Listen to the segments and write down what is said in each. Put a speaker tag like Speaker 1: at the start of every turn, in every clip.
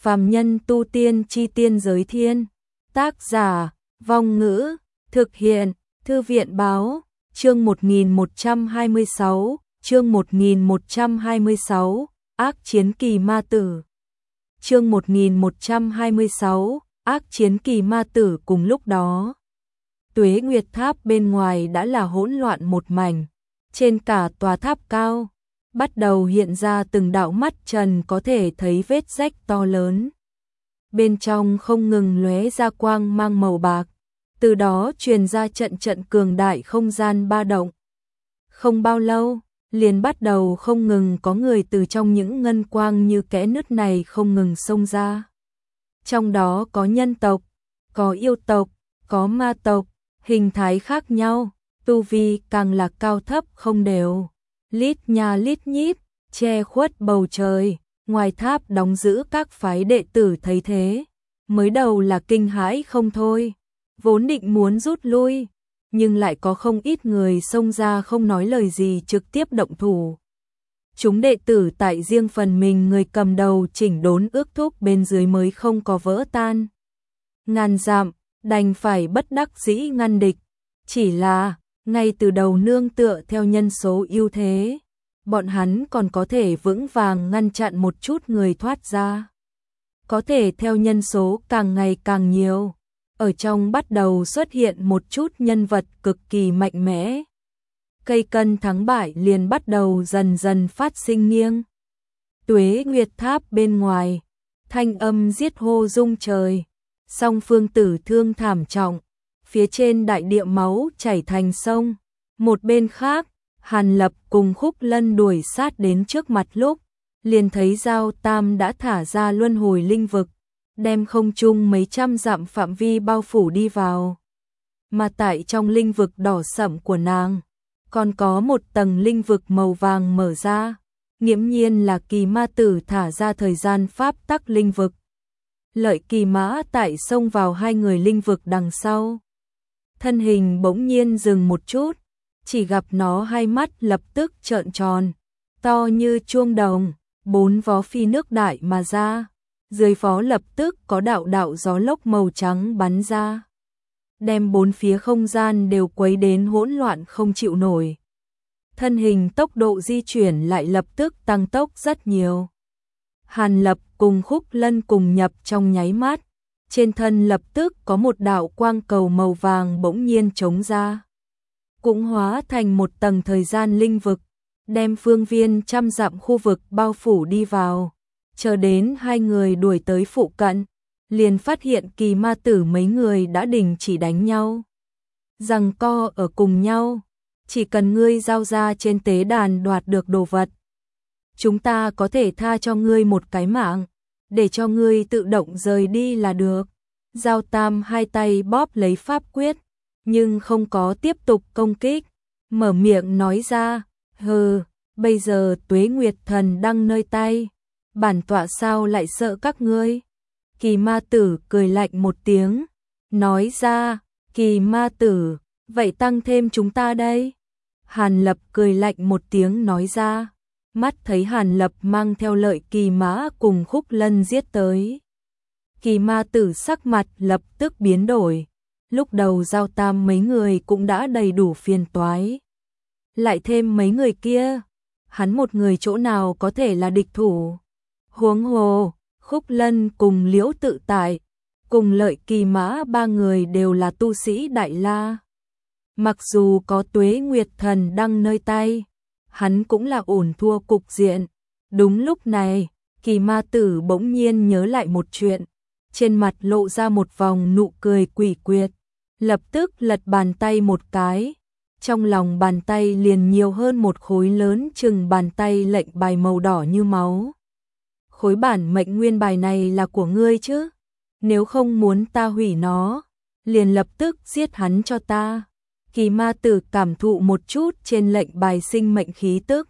Speaker 1: Phàm nhân tu tiên chi tiên giới thiên. Tác giả, Vong Ngữ, thực hiện, Thư viện Báo, chương 1126, chương 1126, ác chiến kỳ ma tử. Chương 1126, ác chiến kỳ ma tử. Cùng lúc đó, Tuế Nguyệt Tháp bên ngoài đã là hỗn loạn một mảnh, trên cả tòa tháp cao bắt đầu hiện ra từng đạo mắt trần có thể thấy vết rách to lớn. Bên trong không ngừng lóe ra quang mang màu bạc, từ đó truyền ra trận trận cường đại không gian ba động. Không bao lâu, liền bắt đầu không ngừng có người từ trong những ngân quang như kẽ nứt này không ngừng xông ra. Trong đó có nhân tộc, có yêu tộc, có ma tộc, hình thái khác nhau, tu vi càng là cao thấp không đều. Lít nha lít nhít, che khuất bầu trời, ngoài tháp đóng giữ các phái đệ tử thấy thế, mới đầu là kinh hãi không thôi, vốn định muốn rút lui, nhưng lại có không ít người xông ra không nói lời gì trực tiếp động thủ. Chúng đệ tử tại riêng phần mình người cầm đầu chỉnh đốn ước thúc bên dưới mới không có vỡ tan. Ngàn dặm, đành phải bất đắc dĩ ngăn địch, chỉ là ngay từ đầu nương tựa theo nhân số ưu thế, bọn hắn còn có thể vững vàng ngăn chặn một chút người thoát ra. Có thể theo nhân số càng ngày càng nhiều, ở trong bắt đầu xuất hiện một chút nhân vật cực kỳ mạnh mẽ. Cây cân thắng bại liền bắt đầu dần dần phát sinh nghiêng. Tuế Nguyệt Tháp bên ngoài, thanh âm giết hô rung trời, song phương tử thương thảm trọng. Phía trên đại địa máu chảy thành sông, một bên khác, Hàn Lập cùng Khúc Lân đuổi sát đến trước mặt lúc, liền thấy Giao Tam đã thả ra luân hồi linh vực, đem không trung mấy trăm dặm phạm vi bao phủ đi vào. Mà tại trong linh vực đỏ sẫm của nàng, còn có một tầng linh vực màu vàng mở ra, nghiễm nhiên là kỳ ma tử thả ra thời gian pháp tắc linh vực. Lợi Kỳ Mã tại xông vào hai người linh vực đằng sau. Thân hình bỗng nhiên dừng một chút, chỉ gặp nó hai mắt lập tức trợn tròn, to như chuông đồng, bốn vó phi nước đại mà ra, dưới vó lập tức có đạo đạo gió lốc màu trắng bắn ra, đem bốn phía không gian đều quấy đến hỗn loạn không chịu nổi. Thân hình tốc độ di chuyển lại lập tức tăng tốc rất nhiều. Hàn Lập cùng Khúc Lân cùng nhập trong nháy mắt. Trên thân lập tức có một đạo quang cầu màu vàng bỗng nhiên trống ra, cũng hóa thành một tầng thời gian linh vực, đem phương viên trăm dặm khu vực bao phủ đi vào. Chờ đến hai người đuổi tới phụ cận, liền phát hiện kỳ ma tử mấy người đã đình chỉ đánh nhau, giằng co ở cùng nhau. Chỉ cần ngươi giao ra trên tế đàn đoạt được đồ vật, chúng ta có thể tha cho ngươi một cái mạng, để cho ngươi tự động rời đi là được. Giao Tam hai tay bóp lấy pháp quyết, nhưng không có tiếp tục công kích, mở miệng nói ra, hừ, bây giờ Tuế Nguyệt Thần đang nơi tay, bản tọa sao lại sợ các ngươi. Kỳ ma tử cười lạnh một tiếng, nói ra, kỳ ma tử, vậy tăng thêm chúng ta đây. Hàn Lập cười lạnh một tiếng nói ra, mắt thấy Hàn Lập mang theo Lợi Kỳ Mã cùng Khúc Lân giết tới. Kỳ ma tử sắc mặt lập tức biến đổi, lúc đầu Giao Tam mấy người cũng đã đầy đủ phiền toái. Lại thêm mấy người kia, hắn một người chỗ nào có thể là địch thủ. Huống hồ, Khúc Lân cùng Liễu Tự Tại, cùng Lợi Kỳ Mã ba người đều là tu sĩ Đại La. Mặc dù có Tuế Nguyệt Thần đang nơi tay, hắn cũng là ổn thua cục diện. Đúng lúc này, kỳ ma tử bỗng nhiên nhớ lại một chuyện, trên mặt lộ ra một vòng nụ cười quỷ quyệt, lập tức lật bàn tay một cái, trong lòng bàn tay liền nhiều hơn một khối lớn chừng bàn tay lệnh bài màu đỏ như máu. Khối bản mệnh nguyên bài này là của ngươi chứ? Nếu không muốn ta hủy nó, liền lập tức giết hắn cho ta. Kỳ ma tử cảm thụ một chút trên lệnh bài sinh mệnh khí tức,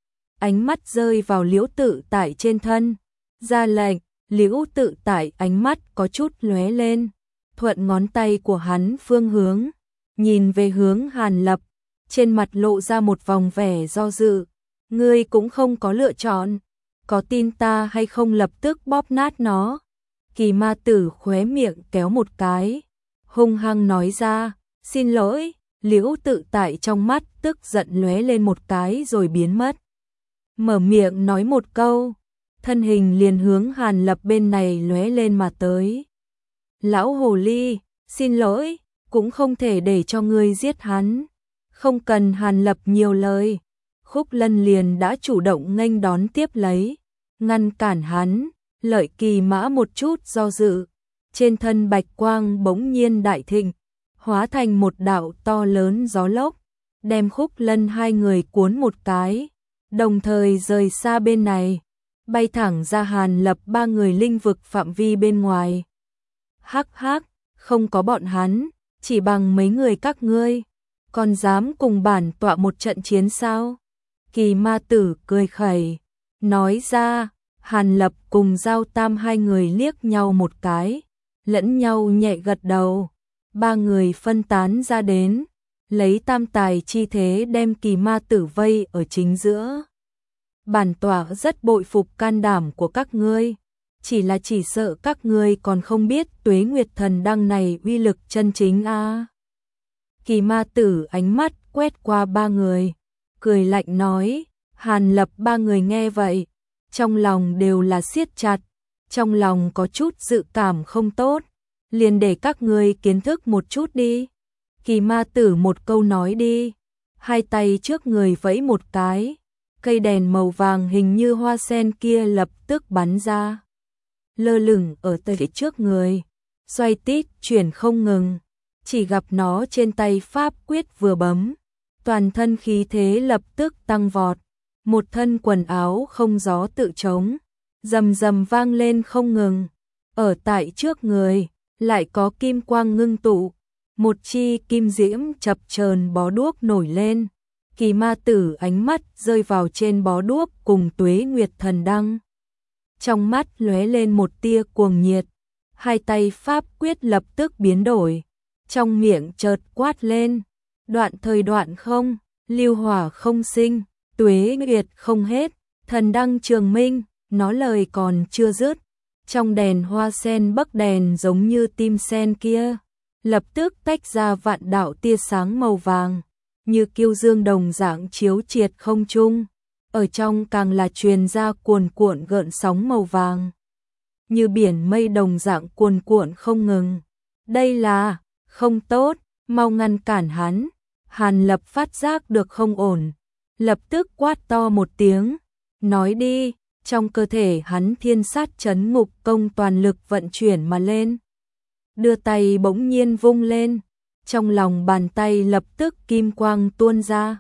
Speaker 1: ánh mắt rơi vào Liễu Tự Tại trên thân, ra lệnh. Liễu Tự Tại ánh mắt có chút lóe lên, thuận ngón tay của hắn phương hướng, nhìn về hướng Hàn Lập, trên mặt lộ ra một vòng vẻ do dự. Ngươi cũng không có lựa chọn, có tin ta hay không lập tức bóp nát nó. Kỳ ma tử khóe miệng kéo một cái, hung hăng nói ra, xin lỗi. Liễu Tự Tại trong mắt tức giận lóe lên một cái rồi biến mất. Mở miệng nói một câu, thân hình liền hướng Hàn Lập bên này lóe lên mà tới. Lão hồ ly, xin lỗi, cũng không thể để cho ngươi giết hắn. Không cần Hàn Lập nhiều lời, Khúc Lân liền đã chủ động nghênh đón tiếp lấy, ngăn cản hắn. Lợi Kỳ Mã một chút do dự, trên thân bạch quang bỗng nhiên đại thịnh, hóa thành một đạo to lớn gió lốc, đem Khúc Lân hai người cuốn một cái, đồng thời rời xa bên này, bay thẳng ra Hàn Lập ba người linh vực phạm vi bên ngoài. Hắc hắc, không có bọn hắn, chỉ bằng mấy người các ngươi, còn dám cùng bản tọa một trận chiến sao? Kỳ ma tử cười khẩy, nói ra. Hàn Lập cùng Giao Tam hai người liếc nhau một cái, lẫn nhau nhẹ gật đầu. Ba người phân tán ra đến, lấy tam tài chi thế đem kỳ ma tử vây ở chính giữa. Bản tọa rất bội phục can đảm của các ngươi, chỉ sợ các ngươi còn không biết Tuế Nguyệt Thần Đăng này uy lực chân chính a. Kỳ ma tử ánh mắt quét qua ba người, cười lạnh nói. Hàn Lập ba người nghe vậy, trong lòng đều là siết chặt, trong lòng có chút dự cảm không tốt, liền để các ngươi kiến thức một chút đi. Kỳ ma tử một câu nói đi, hai tay trước người vẫy một cái, cây đèn màu vàng hình như hoa sen kia lập tức bắn ra, lơ lửng ở tay trước người, xoay tít chuyển không ngừng, chỉ gặp nó trên tay pháp quyết vừa bấm, toàn thân khí thế lập tức tăng vọt. Một thân quần áo không gió tự chống, rầm rầm vang lên không ngừng. Ở tại trước người, lại có kim quang ngưng tụ, một chi kim diễm chập chờn bó đuốc nổi lên. Kỳ ma tử ánh mắt rơi vào trên bó đuốc cùng Tuế Nguyệt Thần Đăng. Trong mắt lóe lên một tia cuồng nhiệt, hai tay pháp quyết lập tức biến đổi, trong miệng chợt quát lên, đoạn thời đoạn không, lưu hỏa không sinh. Tuế Nguyệt không hết, thần đăng trường minh, nó lời còn chưa dứt. Trong đèn hoa sen bắc đèn giống như tim sen kia, lập tức tách ra vạn đạo tia sáng màu vàng, như kiêu dương đồng dạng chiếu triệt không trung. Ở trong càng là truyền ra cuồn cuộn gợn sóng màu vàng, như biển mây đồng dạng cuồn cuộn không ngừng. Đây là không tốt, mau ngăn cản hắn. Hàn Lập phát giác được không ổn, lập tức quát to một tiếng, nói đi. Trong cơ thể hắn thiên sát chấn ngục công toàn lực vận chuyển mà lên, đưa tay bỗng nhiên vung lên, trong lòng bàn tay lập tức kim quang tuôn ra,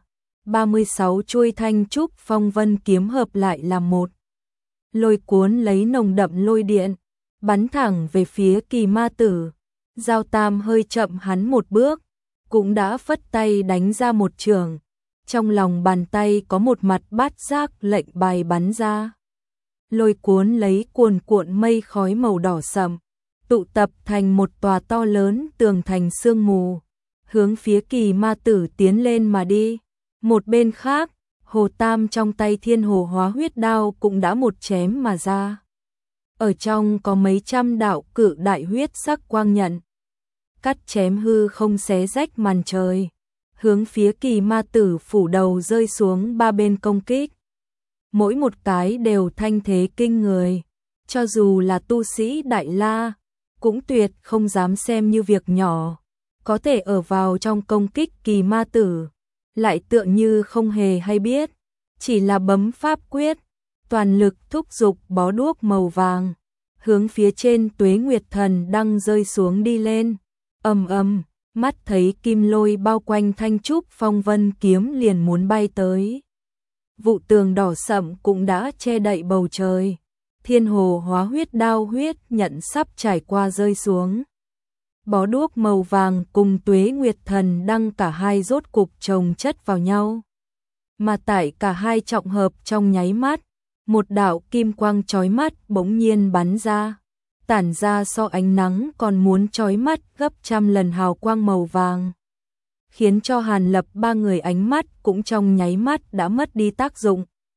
Speaker 1: 36 chuôi thanh trúc phong vân kiếm hợp lại làm một, lôi cuốn lấy nồng đậm lôi điện, bắn thẳng về phía Kỳ ma tử. Giao Tam hơi chậm hắn một bước, cũng đã phất tay đánh ra một chưởng, trong lòng bàn tay có một mặt bát giác lệnh bài bắn ra, lôi cuốn lấy cuồn cuộn mây khói màu đỏ sậm, tụ tập thành một tòa to lớn tường thành sương mù, hướng phía Kỳ ma tử tiến lên mà đi. Một bên khác, Hồ Tam trong tay Thiên Hồ Hóa Huyết Đao cũng đã một chém mà ra. Ở trong có mấy trăm đạo cự đại huyết sắc quang nhận, cắt chém hư không xé rách màn trời, hướng phía Kỳ ma tử phủ đầu rơi xuống ba bên công kích. Mỗi một cái đều thanh thế kinh người, cho dù là tu sĩ Đại La, cũng tuyệt không dám xem như việc nhỏ, có thể ở vào trong công kích Kỳ ma tử, lại tựa như không hề hay biết, chỉ là bấm pháp quyết, toàn lực thúc giục bó đuốc màu vàng, hướng phía trên Tuế Nguyệt Thần Đăng rơi xuống đi lên. Ầm ầm, mắt thấy kim lôi bao quanh thanh trúc phong vân kiếm liền muốn bay tới. Vụ tường đỏ sậm cũng đã che đậy bầu trời. Thiên Hồ Hóa Huyết Đao huyết nhận sắp trải qua rơi xuống. Bó đuốc màu vàng cùng Tuế Nguyệt Thần Đăng cả hai rốt cục chồng chất vào nhau. Mà tại cả hai trọng hợp trong nháy mắt, một đạo kim quang chói mắt bỗng nhiên bắn ra, tản ra so ánh nắng còn muốn chói mắt gấp trăm lần hào quang màu vàng, khiến cho Hàn Lập ba người ánh mắt cũng trong nháy mắt đã mất đi tác dụng.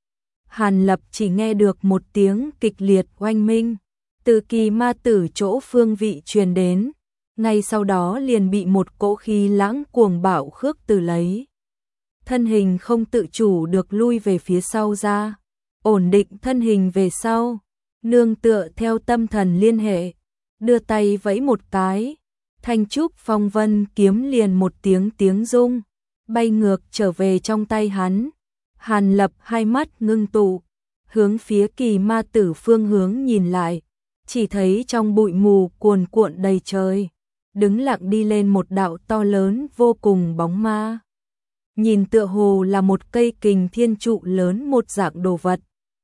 Speaker 1: Hàn Lập chỉ nghe được một tiếng kịch liệt oanh minh, từ kỳ ma tử chỗ phương vị truyền đến, ngay sau đó liền bị một cỗ khí lãng cuồng bạo khước từ lấy. Thân hình không tự chủ được lui về phía sau ra, ổn định thân hình về sau, nương tựa theo tâm thần liên hệ, đưa tay vẫy một cái, thanh trúc phong vân kiếm liền một tiếng rung, bay ngược trở về trong tay hắn. Hàn Lập hai mắt ngưng tụ, hướng phía kỳ ma tử phương hướng nhìn lại, chỉ thấy trong bụi mù cuồn cuộn đầy trời, đứng lặng đi lên một đạo to lớn vô cùng bóng ma. Nhìn tựa hồ là một cây kình thiên trụ lớn một dạng đồ vật.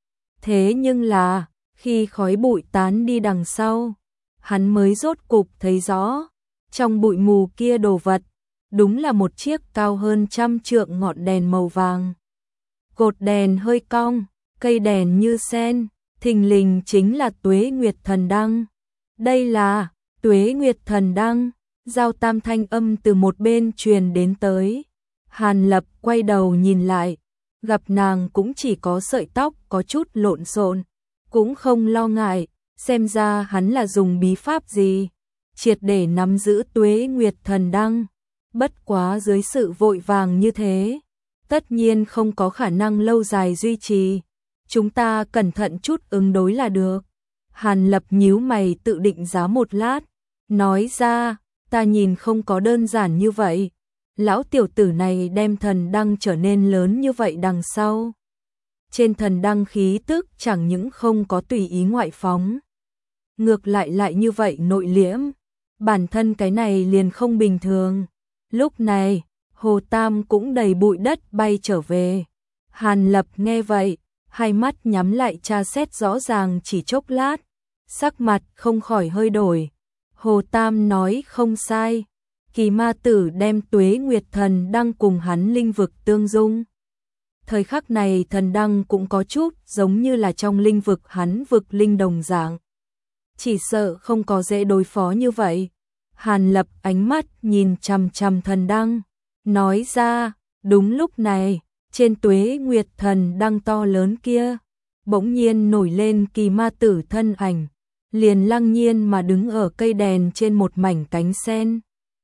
Speaker 1: Thế nhưng là, khi khói bụi tán đi đằng sau, hắn mới rốt cục thấy rõ, trong bụi mù kia đồ vật, đúng là một chiếc cao hơn 100 trượng ngọn đèn màu vàng. Cột đèn hơi cong, cây đèn như sen, thình lình chính là Tuế Nguyệt Thần Đăng. Đây là Tuế Nguyệt Thần Đăng, giao tam thanh âm từ một bên truyền đến tới. Hàn Lập quay đầu nhìn lại, gặp nàng cũng chỉ có sợi tóc có chút lộn xộn, cũng không lo ngại, xem ra hắn là dùng bí pháp gì, triệt để nắm giữ Tuế Nguyệt Thần Đăng. Bất quá dưới sự vội vàng như thế, tất nhiên không có khả năng lâu dài duy trì, chúng ta cẩn thận chút ứng đối là được. Hàn Lập nhíu mày tự định giá một lát, nói ra, ta nhìn không có đơn giản như vậy. Lão tiểu tử này đem thần đăng trở nên lớn như vậy đằng sau. Trên thần đăng khí tức chẳng những không có tùy ý ngoại phóng, ngược lại như vậy nội liễm, bản thân cái này liền không bình thường. Lúc này, Hồ Tam cũng đầy bụi đất bay trở về. Hàn Lập nghe vậy, hai mắt nhắm lại tra xét rõ ràng chỉ chốc lát, sắc mặt không khỏi hơi đổi. Hồ Tam nói không sai, kỳ ma tử đem Tuế Nguyệt Thần Đăng cùng hắn linh vực tương dung. Thời khắc này thần đăng cũng có chút giống như là trong linh vực hắn vực linh đồng dạng. Chỉ sợ không có dễ đối phó như vậy. Hàn Lập ánh mắt nhìn chằm chằm thần đăng, nói ra, đúng lúc này, trên Tuế Nguyệt Thần Đăng to lớn kia, bỗng nhiên nổi lên kỳ ma tử thân ảnh, liền lăng nhiên mà đứng ở cây đèn trên một mảnh cánh sen.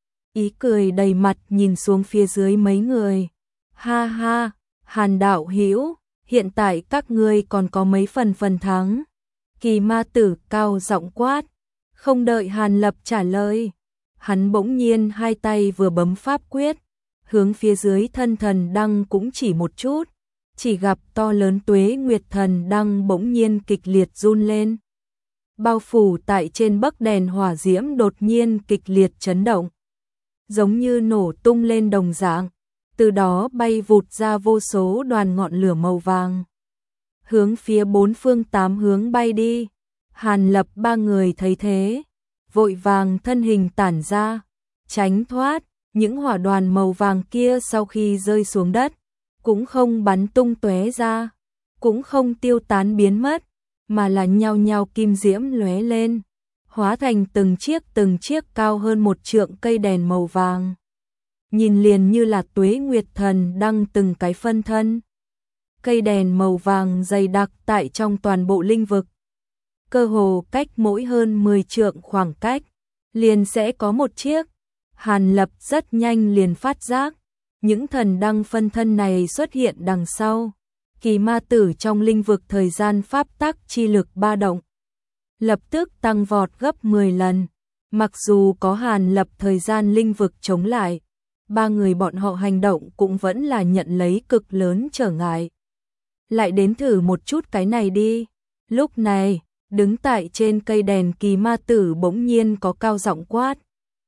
Speaker 1: Ý cười đầy mặt nhìn xuống phía dưới mấy người. Ha ha, Hàn đạo hữu, hiện tại các ngươi còn có mấy phần thắng. Kỳ ma tử cao giọng quát, không đợi Hàn Lập trả lời. Hắn bỗng nhiên hai tay vừa bấm pháp quyết, hướng phía dưới thân thần đăng cũng chỉ một chút, chỉ gặp to lớn Tuế Nguyệt Thần Đăng bỗng nhiên kịch liệt run lên. Bao phủ tại trên bấc đèn hỏa diễm đột nhiên kịch liệt chấn động, giống như nổ tung lên đồng dạng, từ đó bay vụt ra vô số đoàn ngọn lửa màu vàng, hướng phía bốn phương tám hướng bay đi. Hàn Lập ba người thấy thế, vội vàng thân hình tản ra, tránh thoát. Những hỏa đoàn màu vàng kia sau khi rơi xuống đất, cũng không bắn tung tóe ra, cũng không tiêu tán biến mất, mà là nhao nhao kim diễm lóe lên, hóa thành từng chiếc cao hơn 1 trượng cây đèn màu vàng. Nhìn liền như là Tuế Nguyệt Thần Đăng từng cái phân thân. Cây đèn màu vàng dày đặc tại trong toàn bộ linh vực. Cơ hồ cách mỗi hơn 10 trượng khoảng cách, liền sẽ có một chiếc. Hàn Lập rất nhanh liền phát giác, những thần đăng phân thân này xuất hiện đằng sau. Kỳ ma tử trong linh vực thời gian pháp tắc chi lực ba động, lập tức tăng vọt gấp 10 lần. Mặc dù có Hàn Lập thời gian linh vực chống lại, ba người bọn họ hành động cũng vẫn là nhận lấy cực lớn trở ngại. Lại đến thử một chút cái này đi. Lúc này, đứng tại trên cây đèn kỳ ma tử bỗng nhiên có cao giọng quát.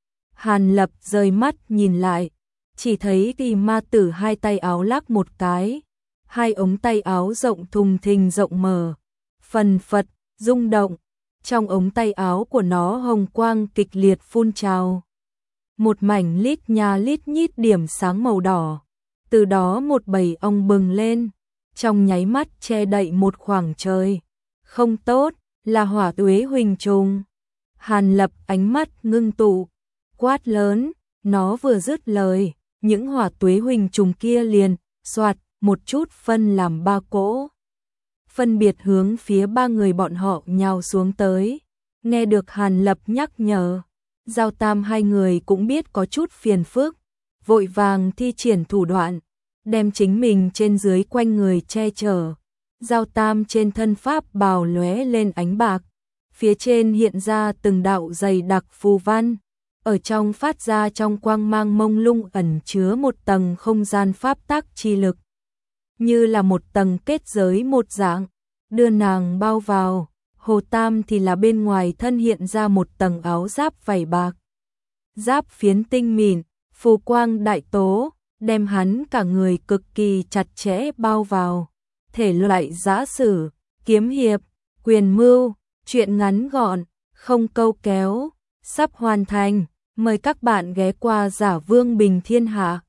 Speaker 1: Hàn Lập rời mắt nhìn lại, chỉ thấy kỳ ma tử hai tay áo lắc một cái, hai ống tay áo rộng thùng thình rộng mở, phần phật, rung động, trong ống tay áo của nó hồng quang kịch liệt phun trào. Một mảnh lít nha lít nhít điểm sáng màu đỏ, từ đó một bầy ong bừng lên, trong nháy mắt che đậy một khoảng trời. Không tốt, là hỏa tuế huỳnh trùng. Hàn Lập ánh mắt ngưng tụ, quát lớn, nó vừa dứt lời, những hỏa tuế huỳnh trùng kia liền, xoạt, một chút phân làm ba cỗ. phân biệt hướng phía ba người bọn họ nhào xuống tới. Nghe được Hàn Lập nhắc nhở, Giao Tam hai người cũng biết có chút phiền phức, vội vàng thi triển thủ đoạn, đem chính mình trên dưới quanh người che chở. Giao Tam trên thân pháp bào lóe lên ánh bạc, phía trên hiện ra từng đạo dày đặc phù văn, ở trong phát ra trong quang mang mông lung ẩn chứa một tầng không gian pháp tắc chi lực, như là một tầng kết giới một dạng, đưa nàng bao vào. Hồ Tam thì là bên ngoài thân hiện ra một tầng áo giáp vảy bạc, giáp phiến tinh mịn, phù quang đại tố, đem hắn cả người cực kỳ chặt chẽ bao vào. Thể loại giã sử, kiếm hiệp, quyền mưu, truyện ngắn gọn, không câu kéo, sắp hoàn thành. Mời các bạn ghé qua Giả Vương Bình Thiên Hạ.